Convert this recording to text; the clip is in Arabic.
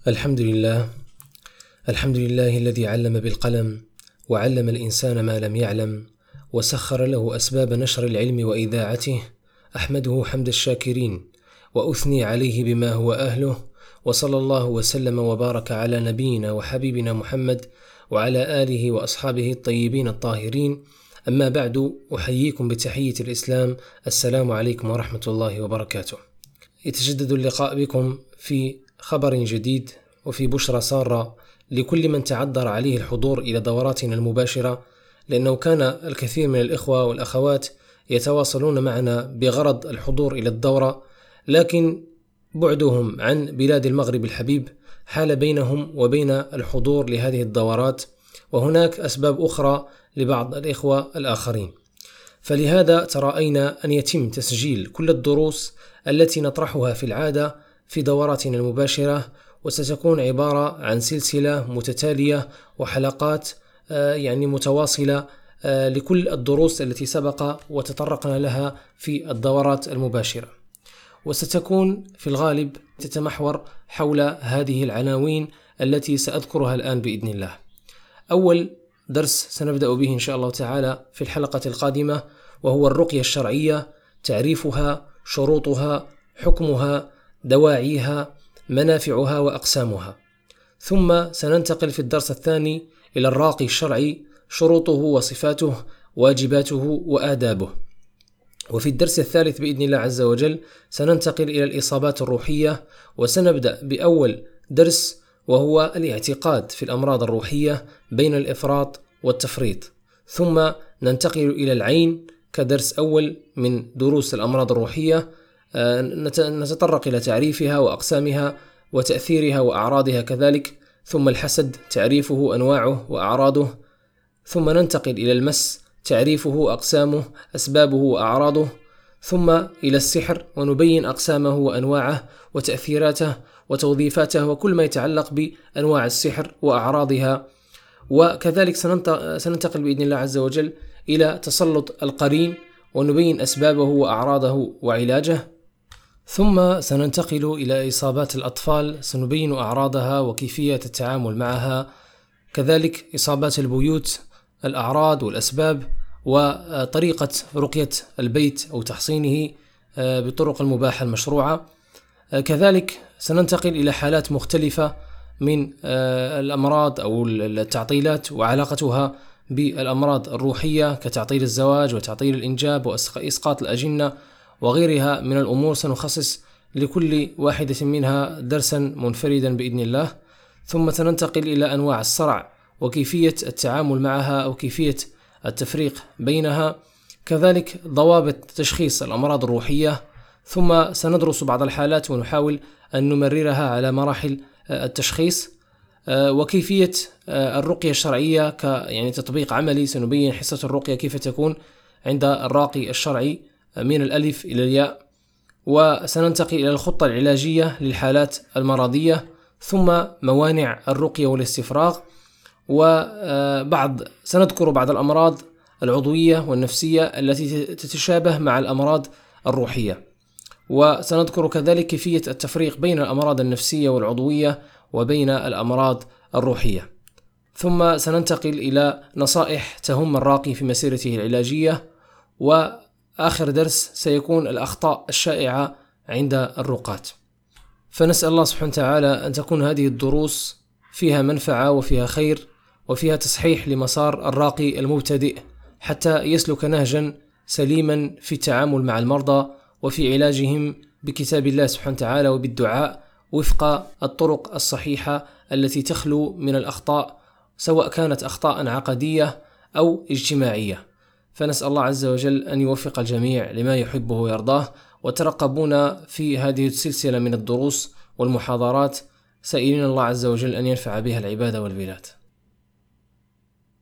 الحمد لله. الحمد لله الذي علم بالقلم وعلم الإنسان ما لم يعلم وسخر له أسباب نشر العلم وإذاعته. أحمده حمد الشاكرين وأثني عليه بما هو أهله، وصلى الله وسلم وبارك على نبينا وحبيبنا محمد وعلى آله وأصحابه الطيبين الطاهرين. أما بعد، أحييكم بتحية الإسلام. السلام عليكم ورحمة الله وبركاته. يتجدد اللقاء بكم في خبر جديد وفي بشرى سارة لكل من تعذر عليه الحضور إلى دوراتنا المباشرة، لأنه كان الكثير من الإخوة والأخوات يتواصلون معنا بغرض الحضور إلى الدورة، لكن بعدهم عن بلاد المغرب الحبيب حال بينهم وبين الحضور لهذه الدورات، وهناك أسباب أخرى لبعض الإخوة الآخرين. فلهذا ترأينا أن يتم تسجيل كل الدروس التي نطرحها في العادة في دوراتنا المباشرة، وستكون عبارة عن سلسلة متتالية وحلقات متواصلة لكل الدروس التي سبق وتطرقنا لها في الدورات المباشرة، وستكون في الغالب تتمحور حول هذه العناوين التي سأذكرها الآن بإذن الله. أول درس سنبدأ به إن شاء الله تعالى في الحلقة القادمة وهو الرقية الشرعية، تعريفها، شروطها، حكمها، دواعيها، منافعها وأقسامها. ثم سننتقل في الدرس الثاني إلى الراقي الشرعي، شروطه وصفاته، واجباته وآدابه. وفي الدرس الثالث بإذن الله عز وجل سننتقل إلى الإصابات الروحية، وسنبدأ بأول درس وهو الاعتقاد في الأمراض الروحية بين الإفراط والتفريط. ثم ننتقل إلى العين كدرس أول من دروس الأمراض الروحية، نتطرق إلى تعريفها وأقسامها وتأثيرها وأعراضها كذلك. ثم الحسد، تعريفه، أنواعه وأعراضه. ثم ننتقل إلى المس، تعريفه، أقسامه، أسبابه وأعراضه. ثم إلى السحر، ونبين أقسامه وأنواعه وتأثيراته وتوظيفاته وكل ما يتعلق بأنواع السحر وأعراضها. وكذلك سننتقل بإذن الله عز وجل إلى تسلط القرين، ونبين أسبابه وأعراضه وعلاجه. ثم سننتقل إلى إصابات الأطفال، سنبين أعراضها وكيفية التعامل معها. كذلك إصابات البيوت، الأعراض والأسباب وطريقة رقية البيت أو تحصينه بطرق المباحة المشروعة. كذلك سننتقل إلى حالات مختلفة من الأمراض أو التعطيلات وعلاقتها بالأمراض الروحية كتعطيل الزواج وتعطيل الإنجاب وإسقاط الأجنة وغيرها من الأمور. سنخصص لكل واحدة منها درسا منفردا بإذن الله. ثم سننتقل إلى أنواع الصرع وكيفية التعامل معها أو كيفية التفريق بينها، كذلك ضوابط تشخيص الأمراض الروحية. ثم سندرس بعض الحالات ونحاول أن نمررها على مراحل التشخيص، وكيفية الرقية الشرعية تطبيق عملي. سنبين حصة الرقية كيف تكون عند الراقي الشرعي من الألف إلى الياء. وسننتقل إلى الخطة العلاجية للحالات المرضية، ثم موانع الرقية والاستفراغ، سنذكر بعض الأمراض العضوية والنفسية التي تتشابه مع الأمراض الروحية. وسنذكر كذلك كيفية التفريق بين الأمراض النفسية والعضوية وبين الأمراض الروحية. ثم سننتقل إلى نصائح تهم الراقي في مسيرته العلاجية. وآخر درس سيكون الأخطاء الشائعة عند الرقاة. فنسأل الله سبحانه وتعالى أن تكون هذه الدروس فيها منفعة وفيها خير وفيها تصحيح لمسار الراقي المبتدئ، حتى يسلك نهجا سليما في التعامل مع المرضى وفي علاجهم بكتاب الله سبحانه وتعالى وبالدعاء وفق الطرق الصحيحة التي تخلو من الأخطاء، سواء كانت أخطاء عقدية أو اجتماعية. فنسأل الله عز وجل أن يوفق الجميع لما يحبه ويرضاه. وترقبونا في هذه السلسلة من الدروس والمحاضرات، سائلين الله عز وجل أن ينفع بها العباد والبلاد.